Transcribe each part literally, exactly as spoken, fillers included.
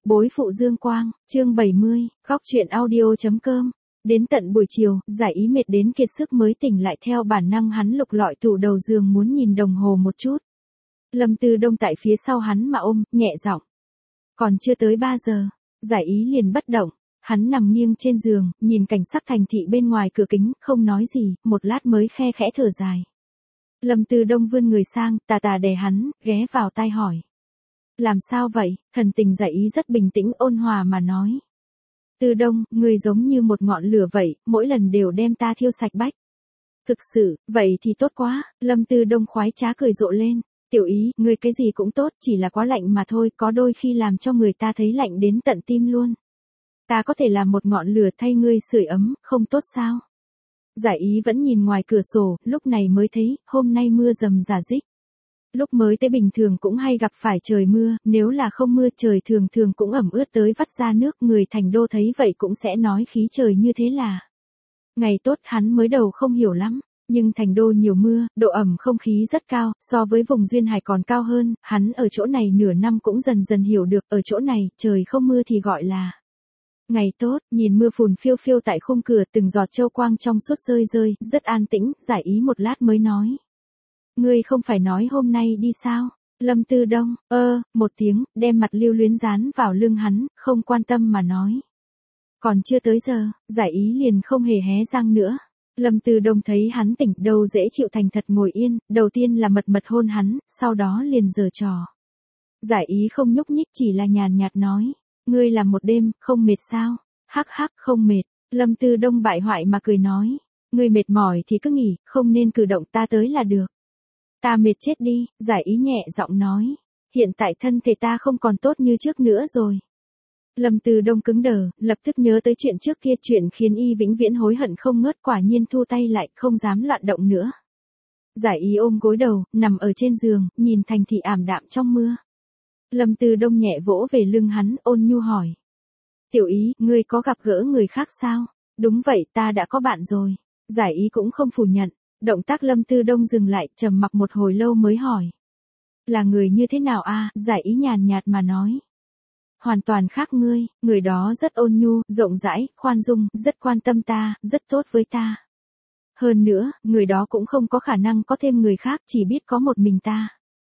Bối phụ Dương Quang, chương bảy mươi, góc truyện audio.com. Đến tận buổi chiều, Giải Ý mệt đến kiệt sức mới tỉnh lại, theo bản năng hắn lục lọi tủ đầu giường muốn nhìn đồng hồ một chút. Lâm Tư Đông tại phía sau hắn mà ôm, nhẹ giọng. Còn chưa tới ba giờ, Giải Ý liền bất động, hắn nằm nghiêng trên giường, nhìn cảnh sắc thành thị bên ngoài cửa kính, không nói gì, một lát mới khe khẽ thở dài. Lâm Tư Đông vươn người sang, tà tà đè hắn, ghé vào tai hỏi. Làm sao vậy? Thần tình Giải Ý rất bình tĩnh ôn hòa mà nói. Tư Đông, người giống như một ngọn lửa vậy, mỗi lần đều đem ta thiêu sạch bách. Thực sự, vậy thì tốt quá, Lâm Tư Đông khoái trá cười rộ lên. Tiểu Ý, người cái gì cũng tốt, chỉ là quá lạnh mà thôi, có đôi khi làm cho người ta thấy lạnh đến tận tim luôn. Ta có thể làm một ngọn lửa thay ngươi sưởi ấm, không tốt sao? Giải Ý vẫn nhìn ngoài cửa sổ, lúc này mới thấy, hôm nay mưa rầm rả rích. Lúc mới tới bình thường cũng hay gặp phải trời mưa, nếu là không mưa trời thường thường cũng ẩm ướt tới vắt ra nước, người thành đô thấy vậy cũng sẽ nói khí trời như thế là. Ngày tốt hắn mới đầu không hiểu lắm, nhưng thành đô nhiều mưa, độ ẩm không khí rất cao, so với vùng duyên hải còn cao hơn, hắn ở chỗ này nửa năm cũng dần dần hiểu được, ở chỗ này, trời không mưa thì gọi là ngày tốt. Nhìn mưa phùn phiêu phiêu tại khung cửa, từng giọt châu quang trong suốt rơi rơi, rất an tĩnh, Giải Ý một lát mới nói. Ngươi không phải nói hôm nay đi sao? Lâm Tư Đông, ơ, một tiếng, đem mặt lưu luyến dán vào lưng hắn, không quan tâm mà nói. Còn chưa tới giờ, Giải Ý liền không hề hé răng nữa. Lâm Tư Đông thấy hắn tỉnh, đâu dễ chịu, thành thật ngồi yên, đầu tiên là mật mật hôn hắn, sau đó liền giở trò. Giải Ý không nhúc nhích, chỉ là nhàn nhạt nói. Ngươi làm một đêm, không mệt sao? Hắc hắc, không mệt. Lâm Tư Đông bại hoại mà cười nói. Ngươi mệt mỏi thì cứ nghỉ, không nên cử động, ta tới là được. Ta mệt chết đi, Giải Ý nhẹ giọng nói. Hiện tại thân thể ta không còn tốt như trước nữa rồi. Lâm Tư Đông cứng đờ, lập tức nhớ tới chuyện trước kia, chuyện khiến y vĩnh viễn hối hận không ngớt, quả nhiên thu tay lại, không dám loạn động nữa. Giải Ý ôm gối đầu, nằm ở trên giường, nhìn thành thị ảm đạm trong mưa. Lâm Tư Đông nhẹ vỗ về lưng hắn, ôn nhu hỏi. Tiểu Ý, ngươi có gặp gỡ người khác sao? Đúng vậy, ta đã có bạn rồi. Giải Ý cũng không phủ nhận. Động tác Lâm Tư Đông dừng lại, trầm mặc một hồi lâu mới hỏi. Là người như thế nào a? Giải Ý nhàn nhạt mà nói. Hoàn toàn khác ngươi, người đó rất ôn nhu, rộng rãi, khoan dung, rất quan tâm ta, rất tốt với ta. Hơn nữa, người đó cũng không có khả năng có thêm người khác, chỉ biết có một mình ta.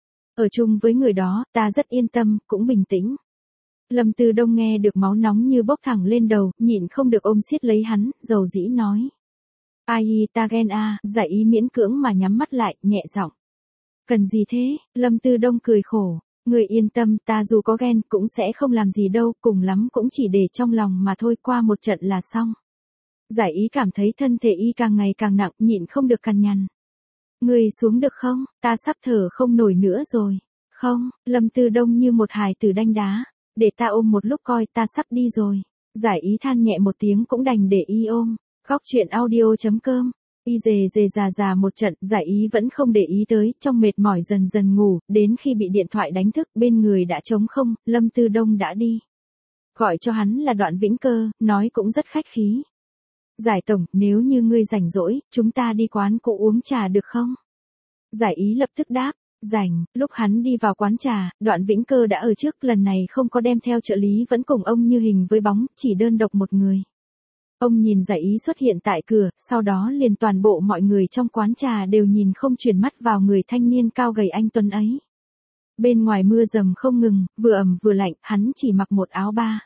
Ở chung với người đó, ta rất yên tâm, cũng bình tĩnh. Lâm Tư Đông nghe được máu nóng như bốc thẳng lên đầu, nhịn không được ôm siết lấy hắn, dầu dĩ nói. Ai ta ghen a, Giải Ý miễn cưỡng mà nhắm mắt lại, nhẹ giọng. Cần gì thế? Lâm Tư Đông cười khổ. Người yên tâm, ta dù có ghen cũng sẽ không làm gì đâu, cùng lắm cũng chỉ để trong lòng mà thôi, qua một trận là xong. Giải Ý cảm thấy thân thể y càng ngày càng nặng, nhịn không được cằn nhằn. Người xuống được không? Ta sắp thở không nổi nữa rồi. Không, Lâm Tư Đông như một hài tử đanh đá. Để ta ôm một lúc coi, ta sắp đi rồi. Giải Ý than nhẹ một tiếng cũng đành để y ôm. Góc truyện audio.com. Y dề dề già già một trận, Giải Ý vẫn không để ý tới, trong mệt mỏi dần dần ngủ, đến khi bị điện thoại đánh thức, bên người đã trống không, Lâm Tư Đông đã đi. Gọi cho hắn là Đoạn Vĩnh Cơ, nói cũng rất khách khí. Giải tổng, nếu như ngươi rảnh rỗi, chúng ta đi quán cũ uống trà được không? Giải Ý lập tức đáp, rảnh. Lúc hắn đi vào quán trà, Đoạn Vĩnh Cơ đã ở trước, lần này không có đem theo trợ lý, vẫn cùng ông như hình với bóng, chỉ đơn độc một người. Ông nhìn Giải Ý xuất hiện tại cửa, sau đó liền toàn bộ mọi người trong quán trà đều nhìn không chuyển mắt vào người thanh niên cao gầy anh tuấn ấy. Bên ngoài mưa rầm không ngừng, vừa ẩm vừa lạnh, hắn chỉ mặc một áo ba.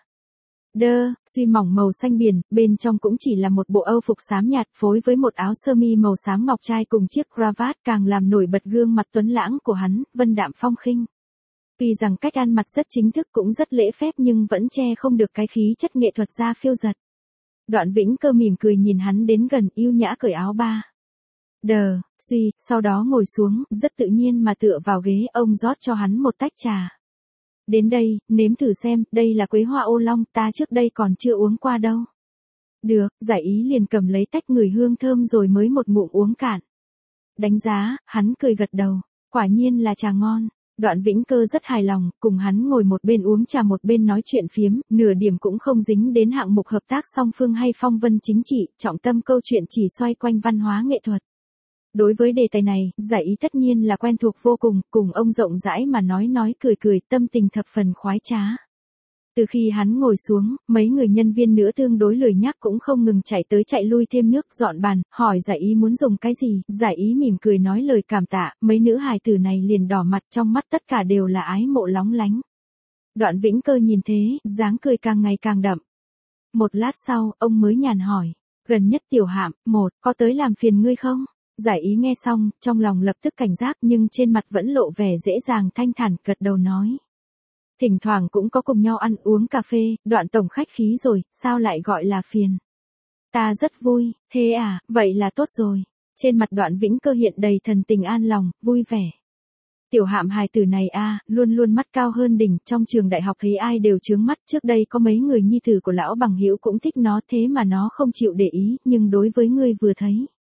Đơ, duy mỏng màu xanh biển, bên trong cũng chỉ là một bộ âu phục xám nhạt phối với một áo sơ mi màu xám ngọc trai cùng chiếc cravat, càng làm nổi bật gương mặt tuấn lãng của hắn, vân đạm phong khinh. Vì rằng cách ăn mặc rất chính thức cũng rất lễ phép nhưng vẫn che không được cái khí chất nghệ thuật gia phiêu giật. Đoạn Vĩnh Cơ mỉm cười nhìn hắn đến gần, yêu nhã cởi áo ba. Đờ, suy, sau đó ngồi xuống, rất tự nhiên mà tựa vào ghế, ông rót cho hắn một tách trà. Đến đây, nếm thử xem, đây là quế hoa ô long, ta trước đây còn chưa uống qua đâu. Được, Giải Ý liền cầm lấy tách ngửi hương thơm rồi mới một ngụm uống cạn. Đánh giá, hắn cười gật đầu, quả nhiên là trà ngon. Đoạn Vĩnh Cơ rất hài lòng, cùng hắn ngồi một bên uống trà một bên nói chuyện phiếm, nửa điểm cũng không dính đến hạng mục hợp tác song phương hay phong vân chính trị, trọng tâm câu chuyện chỉ xoay quanh văn hóa nghệ thuật. Đối với đề tài này, Giải Ý tất nhiên là quen thuộc vô cùng, cùng ông rộng rãi mà nói nói cười cười, tâm tình thập phần khoái trá. Từ khi hắn ngồi xuống, mấy người nhân viên nữa tương đối lười nhác cũng không ngừng chạy tới chạy lui thêm nước dọn bàn, hỏi Giải Ý muốn dùng cái gì, Giải Ý mỉm cười nói lời cảm tạ, mấy nữ hài tử này liền đỏ mặt, trong mắt tất cả đều là ái mộ lóng lánh. Đoạn Vĩnh Cơ nhìn thế, dáng cười càng ngày càng đậm. Một lát sau, ông mới nhàn hỏi, gần nhất Tiểu Hạm, một, có tới làm phiền ngươi không? Giải Ý nghe xong, trong lòng lập tức cảnh giác nhưng trên mặt vẫn lộ vẻ dễ dàng thanh thản, gật đầu nói. Thỉnh thoảng cũng có cùng nhau ăn uống cà phê, Đoạn tổng khách khí rồi, sao lại gọi là phiền? Ta rất vui, thế à, vậy là tốt rồi. Trên mặt Đoạn Vĩnh Cơ hiện đầy thần tình an lòng, vui vẻ. Tiểu Hạm hài tử này a, luôn luôn mắt cao hơn đỉnh, trong trường đại học thấy ai đều chướng mắt, trước đây có mấy người nhi tử của lão bằng hữu cũng thích nó thế mà nó không chịu để ý, nhưng đối với ngươi vừa thấy.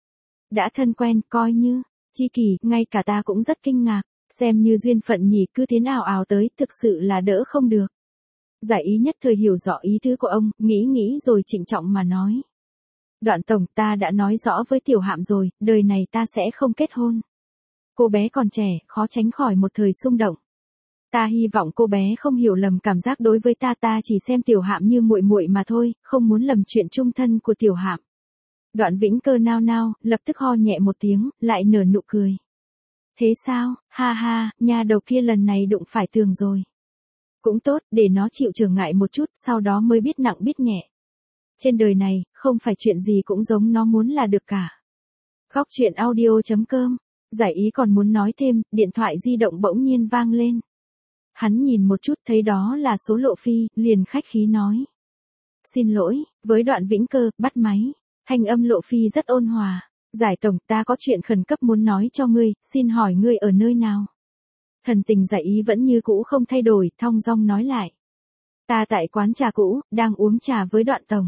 Đã thân quen, coi như, chi kỷ, ngay cả ta cũng rất kinh ngạc, xem như duyên phận nhỉ, cứ tiến ào ào tới, thực sự là đỡ không được. Giải Ý nhất thời hiểu rõ ý tứ của ông, nghĩ nghĩ rồi trịnh trọng mà nói. Đoạn tổng, ta đã nói rõ với Tiểu Hạm rồi, đời này ta sẽ không kết hôn. Cô bé còn trẻ, khó tránh khỏi một thời xung động. Ta hy vọng cô bé không hiểu lầm cảm giác đối với ta, ta chỉ xem Tiểu Hạm như muội muội mà thôi, không muốn lầm chuyện chung thân của Tiểu Hạm. Đoạn Vĩnh Cơ nao nao, lập tức ho nhẹ một tiếng, lại nở nụ cười. Thế sao, ha ha, nhà đầu kia lần này đụng phải tường rồi. Cũng tốt, để nó chịu trở ngại một chút, sau đó mới biết nặng biết nhẹ. Trên đời này, không phải chuyện gì cũng giống nó muốn là được cả. Góc truyện audio chấm com. Giải Ý còn muốn nói thêm, điện thoại di động bỗng nhiên vang lên. Hắn nhìn một chút thấy đó là số Lộ Phi, liền khách khí nói. Xin lỗi, với Đoạn Vĩnh Cơ, bắt máy. Thanh âm Lộ Phi rất ôn hòa. Giải tổng, ta có chuyện khẩn cấp muốn nói cho ngươi, xin hỏi ngươi ở nơi nào? Thần tình Giải Ý vẫn như cũ không thay đổi, thong dong nói lại. Ta tại quán trà cũ, đang uống trà với Đoạn tổng.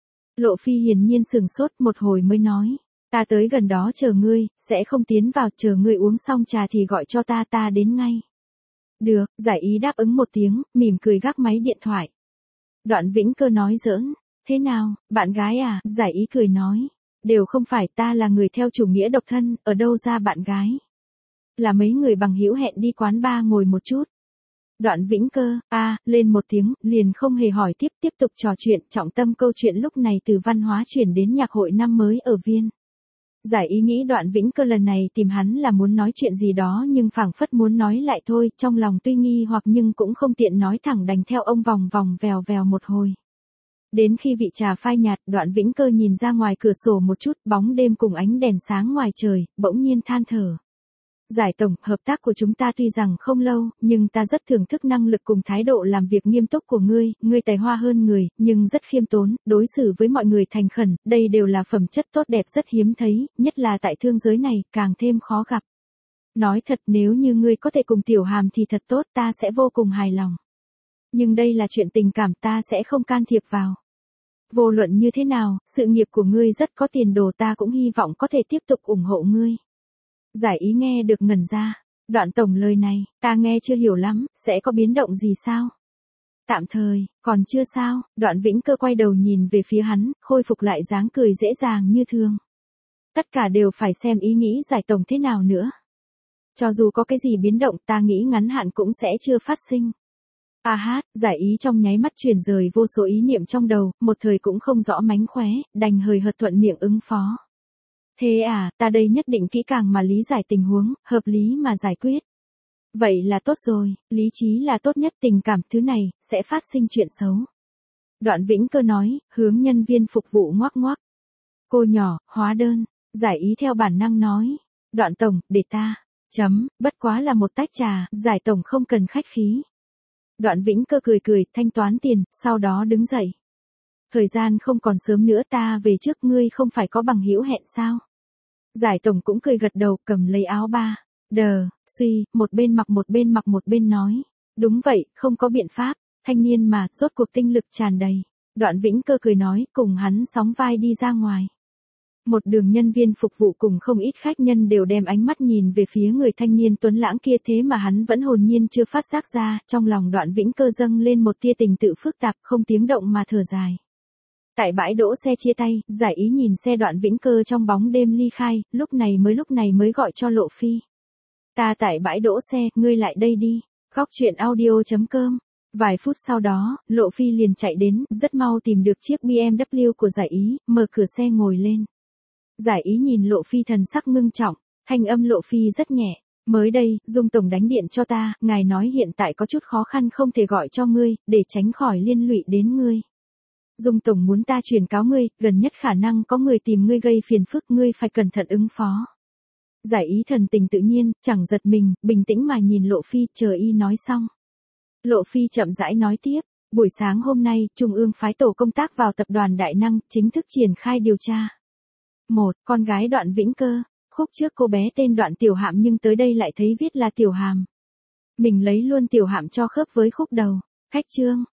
Lộ Phi hiển nhiên sừng sốt một hồi mới nói. Ta tới gần đó chờ ngươi, sẽ không tiến vào, chờ ngươi uống xong trà thì gọi cho ta, ta đến ngay. Được, Giải Ý đáp ứng một tiếng, mỉm cười gác máy điện thoại. Đoạn Vĩnh Cơ nói giỡn, thế nào, bạn gái à, Giải Ý cười nói. Đều không phải, ta là người theo chủ nghĩa độc thân, ở đâu ra bạn gái. Là mấy người bằng hữu hẹn đi quán bar ngồi một chút. Đoạn Vĩnh Cơ, a à, lên một tiếng, liền không hề hỏi tiếp, tiếp tục trò chuyện, trọng tâm câu chuyện lúc này từ văn hóa chuyển đến nhạc hội năm mới ở Viên. Giải Ý nghĩ Đoạn Vĩnh Cơ lần này tìm hắn là muốn nói chuyện gì đó nhưng phảng phất muốn nói lại thôi, trong lòng tuy nghi hoặc nhưng cũng không tiện nói thẳng, đành theo ông vòng vòng vèo vèo một hồi. Đến khi vị trà phai nhạt, Đoạn Vĩnh Cơ nhìn ra ngoài cửa sổ một chút, bóng đêm cùng ánh đèn sáng ngoài trời, bỗng nhiên than thở. Giải tổng, hợp tác của chúng ta tuy rằng không lâu, nhưng ta rất thưởng thức năng lực cùng thái độ làm việc nghiêm túc của ngươi, ngươi tài hoa hơn người, nhưng rất khiêm tốn, đối xử với mọi người thành khẩn, đây đều là phẩm chất tốt đẹp rất hiếm thấy, nhất là tại thương giới này, càng thêm khó gặp. Nói thật, nếu như ngươi có thể cùng Tiểu Hàm thì thật tốt, ta sẽ vô cùng hài lòng. Nhưng đây là chuyện tình cảm, ta sẽ không can thiệp vào. Vô luận như thế nào, sự nghiệp của ngươi rất có tiền đồ, ta cũng hy vọng có thể tiếp tục ủng hộ ngươi. Giải Ý nghe được ngẩn ra. Đoạn tổng, lời này, ta nghe chưa hiểu lắm, sẽ có biến động gì sao? Tạm thời, còn chưa sao. Đoạn Vĩnh Cơ quay đầu nhìn về phía hắn, khôi phục lại dáng cười dễ dàng như thường. Tất cả đều phải xem ý nghĩ Giải tổng thế nào nữa. Cho dù có cái gì biến động, ta nghĩ ngắn hạn cũng sẽ chưa phát sinh. A hát, Giải Ý trong nháy mắt chuyển rời vô số ý niệm trong đầu, một thời cũng không rõ mánh khóe, đành hời hợt thuận miệng ứng phó. Thế à, ta đây nhất định kỹ càng mà lý giải tình huống, hợp lý mà giải quyết. Vậy là tốt rồi, lý trí là tốt nhất, tình cảm thứ này, sẽ phát sinh chuyện xấu. Đoạn Vĩnh Cơ nói, hướng nhân viên phục vụ ngoắc ngoắc. Cô nhỏ, hóa đơn, Giải Ý theo bản năng nói. Đoạn tổng, để ta, chấm, bất quá là một tách trà, Giải tổng không cần khách khí. Đoạn Vĩnh Cơ cười cười, thanh toán tiền, sau đó đứng dậy. Thời gian không còn sớm nữa, ta về trước, ngươi không phải có bằng hữu hẹn sao? Giải tổng cũng cười gật đầu, cầm lấy áo ba. Đờ, suy, một bên mặc một bên mặc một bên nói. Đúng vậy, không có biện pháp, thanh niên mà, rốt cuộc tinh lực tràn đầy. Đoạn Vĩnh Cơ cười nói, cùng hắn sóng vai đi ra ngoài. Một đường nhân viên phục vụ cùng không ít khách nhân đều đem ánh mắt nhìn về phía người thanh niên tuấn lãng kia, thế mà hắn vẫn hồn nhiên chưa phát giác ra, trong lòng Đoạn Vĩnh Cơ dâng lên một tia tình tự phức tạp, không tiếng động mà thở dài. Tại bãi đỗ xe chia tay, Giải Ý nhìn xe Đoạn Vĩnh Cơ trong bóng đêm ly khai, lúc này mới lúc này mới gọi cho Lộ Phi. Ta tại bãi đỗ xe, ngươi lại đây đi. Góc truyện audio chấm com Vài phút sau đó, Lộ Phi liền chạy đến, rất mau tìm được chiếc bê em vê của Giải Ý, mở cửa xe ngồi lên. Giải Ý nhìn Lộ Phi thần sắc ngưng trọng, thanh âm Lộ Phi rất nhẹ. Mới đây, Dung Tổng đánh điện cho ta, ngài nói hiện tại có chút khó khăn không thể gọi cho ngươi, để tránh khỏi liên lụy đến ngươi. Dung Tổng muốn ta truyền cáo ngươi, gần nhất khả năng có người tìm ngươi gây phiền phức, ngươi phải cẩn thận ứng phó. Giải Ý thần tình tự nhiên, chẳng giật mình, bình tĩnh mà nhìn Lộ Phi, chờ y nói xong. Lộ Phi chậm rãi nói tiếp, buổi sáng hôm nay, Trung ương phái tổ công tác vào tập đoàn Đại Năng, chính thức triển khai điều tra. Một, con gái Đoạn Vĩnh Cơ, khúc trước cô bé tên Đoạn Tiểu Hạm nhưng tới đây lại thấy viết là Tiểu Hàm. Mình lấy luôn Tiểu Hạm cho khớp với khúc đầu. Khách trương,